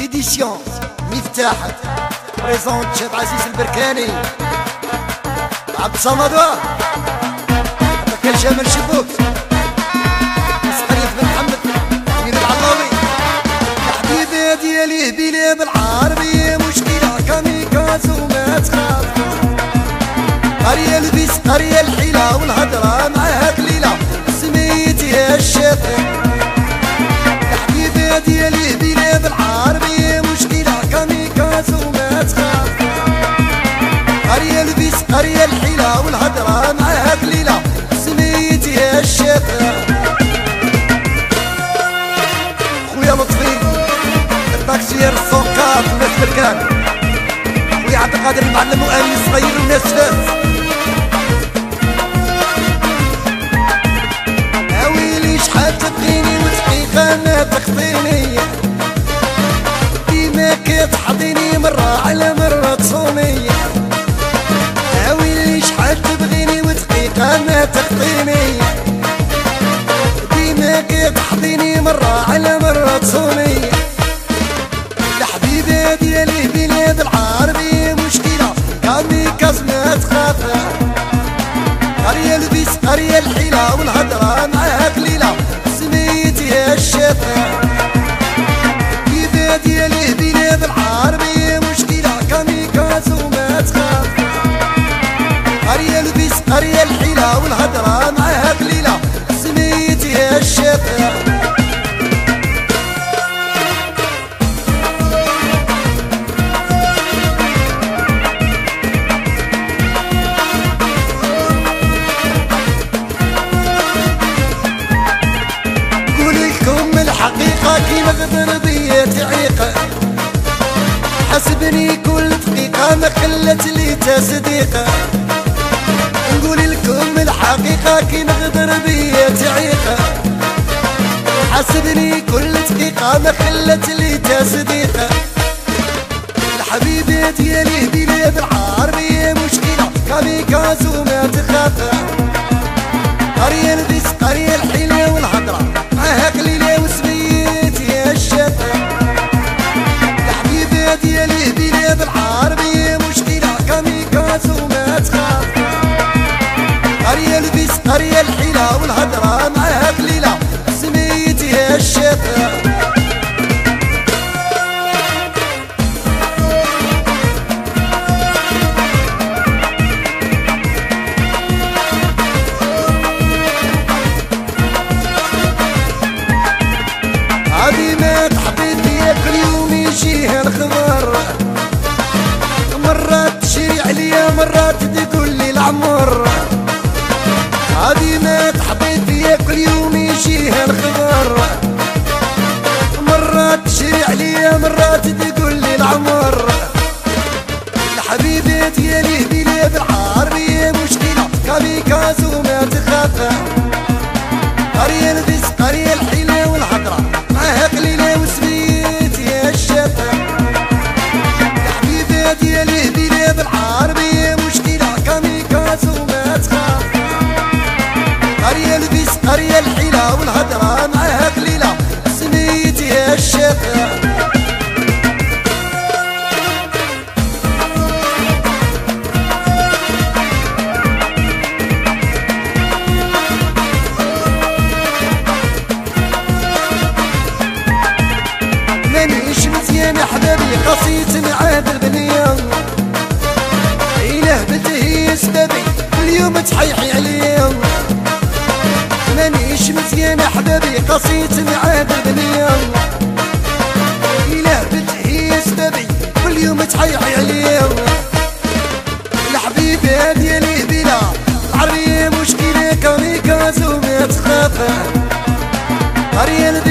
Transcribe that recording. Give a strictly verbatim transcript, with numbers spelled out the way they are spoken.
إديسيون مفتاح بريزونت شاب عزيز البركاني عبد الصمد كان شامل شبوك سقريت بن محمد أمين العلاوي يا حبيبي ديالي بلي بالعربية مشكلة كاميكازو ما تخاف قرية البيس قرية الحيلة والهضرة معاها قليلة سميتي يا الشافع يا حبيبي ديالي بلي بالعربية مشكلة كاميكازو ما تخاف قرية البيس قرية الحيلة والهضرة معاها قليلة سميتي يا الشافع خويا لطفي الطاكسيير السوقات والناس بركان خويا عبد القادر المعلم مؤمن الصغير والناس فاس اويلي شحال تبغيني ودقيقة ما تخطيني ديما كتحضيني مرة على مرة تصوني اويلي شحال تبغيني ودقيقة ما تخطيني ديما كتحضيني مرة على مرة تصوني الحبيبة ديالي بلاد العربية مشكلة كاميكاز ما تخافها قرية البيس قرية الحيلة والهضرة معاها قليلة سميتي يا الشافع الحبيبة ديالي بلاد العربية مشكلة كاميكاز وما تخاف قرية البيس قرية الحيلة والهضرة معاها قليلة سميتي يا الشافع الحقيقة كي نغدر بيا تعيقة حسبني كل دقيقة ما خلت لي تصديقة نقول لكم الحقيقة كي نغدر بيا تعيقة حسبني كل دقيقة ما خلت لي تصديقة الحبيبة ديالي بلاد العربية مشكلة كاميكازو ما تخافها قرية البيس قرية الحيلة والهضرة معاها قليلة وسميتي يا الشافع يا حبيبة ديالي بلاد العربية مشكلة كاميكازو ما تخاف قرية البيس قرية الحيلة والهضرة معاها قليلة سميتي يا الشافع عظيمات حبيبي كل يوم يجيها الخبر مرات تشري عليا مرات تقول لي العمر عظيمات حبيبي كل يوم يجيها الخبر مرات تشري عليا مرات تقول لي العمر الحبيبة ديالي بلاد العربية مشكلة كاميكازو ما تخافها قرية البيس قرية الحيلة والهضرة معاها قليلة وسميتي يا الشافع يا حبيبة ديالي بلاد العربية مشكلة كاميكازو ما تخاف قرية البيس قرية الحيلة والهضرة معاها قليلة سميتي يا الشافع مانيش مزيان يا حبابي قصيت معاه بالبنية إله بنت هي سبابي اليوم تحيحي عليا مانيش مزيان يا حبابي قصيت معاه بالبنية إله بنت هي سبابي واليوم تحيحي عليا الحبيبة ديالي بلا العربية مشكلة كاميكازو ما تخافها قرية